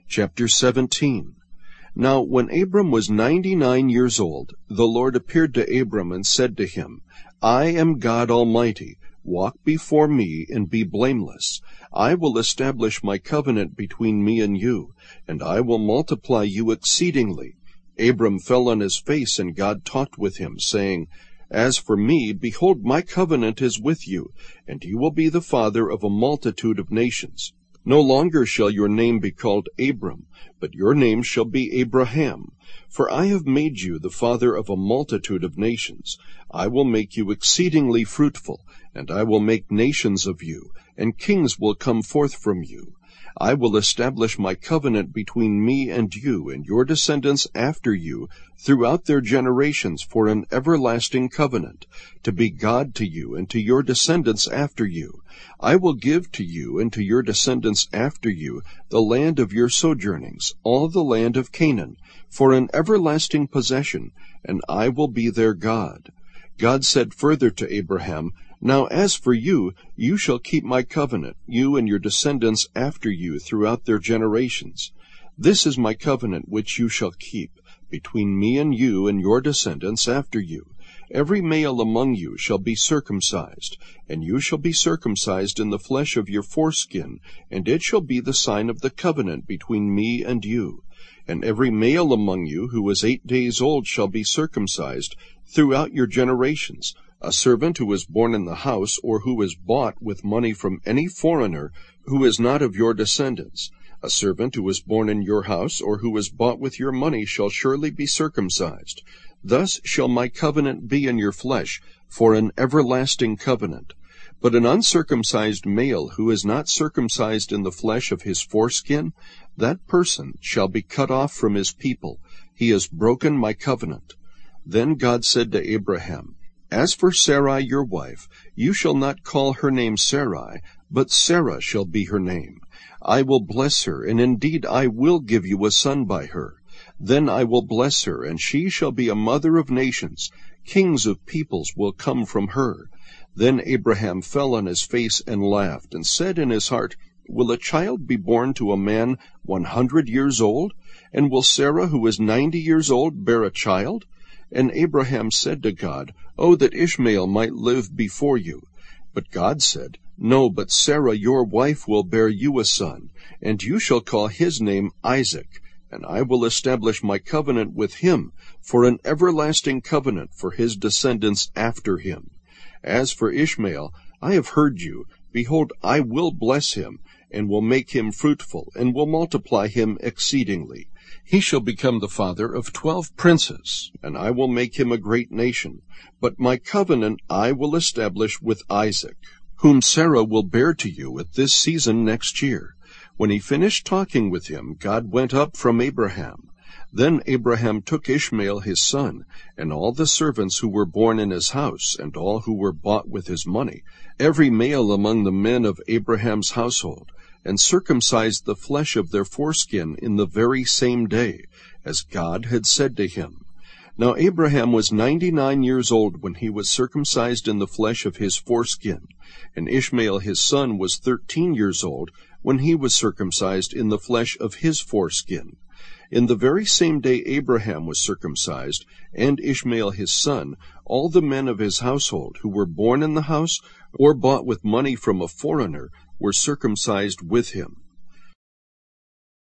Chapter 17. Now when Abram was 99 years old, the Lord appeared to Abram and said to him, I am God Almighty. Walk before me and be blameless. I will establish my covenant between me and you, and I will multiply you exceedingly. Abram fell on his face, and God talked with him, saying, As for me, behold, my covenant is with you, and you will be the father of a multitude of nations. No longer shall your name be called Abram, but your name shall be Abraham. For I have made you the father of a multitude of nations. I will make you exceedingly fruitful, and I will make nations of you, and kings will come forth from you. I will establish my covenant between me and you and your descendants after you throughout their generations for an everlasting covenant, to be God to you and to your descendants after you. I will give to you and to your descendants after you the land of your sojournings, all the land of Canaan, for an everlasting possession, and I will be their God. God said further to Abraham, Now as for you, you shall keep my covenant, you and your descendants after you throughout their generations. This is my covenant which you shall keep, between me and you and your descendants after you. Every male among you shall be circumcised, and you shall be circumcised in the flesh of your foreskin, and it shall be the sign of the covenant between me and you. And every male among you who is 8 days old shall be circumcised throughout your generations. A servant who is born in the house, or who is bought with money from any foreigner who is not of your descendants. A servant who is born in your house, or who is bought with your money, shall surely be circumcised. Thus shall my covenant be in your flesh, for an everlasting covenant. But an uncircumcised male who is not circumcised in the flesh of his foreskin, that person shall be cut off from his people. He has broken my covenant. Then God said to Abraham, As for Sarai your wife, you shall not call her name Sarai, but Sarah shall be her name. I will bless her, and indeed I will give you a son by her. Then I will bless her, and she shall be a mother of nations. Kings of peoples will come from her. Then Abraham fell on his face and laughed, and said in his heart, Will a child be born to a man 100 years old? And will Sarah, who is 90 years old, bear a child? And Abraham said to God, Oh, that Ishmael might live before you. But God said, No, but Sarah your wife will bear you a son, and you shall call his name Isaac. And I will establish my covenant with him for an everlasting covenant for his descendants after him. As for Ishmael, I have heard you. Behold, I will bless him, and will make him fruitful, and will multiply him exceedingly. He shall become the father of 12 princes, and I will make him a great nation. But my covenant I will establish with Isaac, whom Sarah will bear to you at this season next year. When he finished talking with him, God went up from Abraham. Then Abraham took Ishmael his son, and all the servants who were born in his house, and all who were bought with his money, every male among the men of Abraham's household, and circumcised the flesh of their foreskin in the very same day, as God had said to him. Now Abraham was 99 years old when he was circumcised in the flesh of his foreskin, and Ishmael his son was 13 years old when he was circumcised in the flesh of his foreskin. In the very same day Abraham was circumcised, and Ishmael his son, all the men of his household who were born in the house or bought with money from a foreigner were circumcised with him.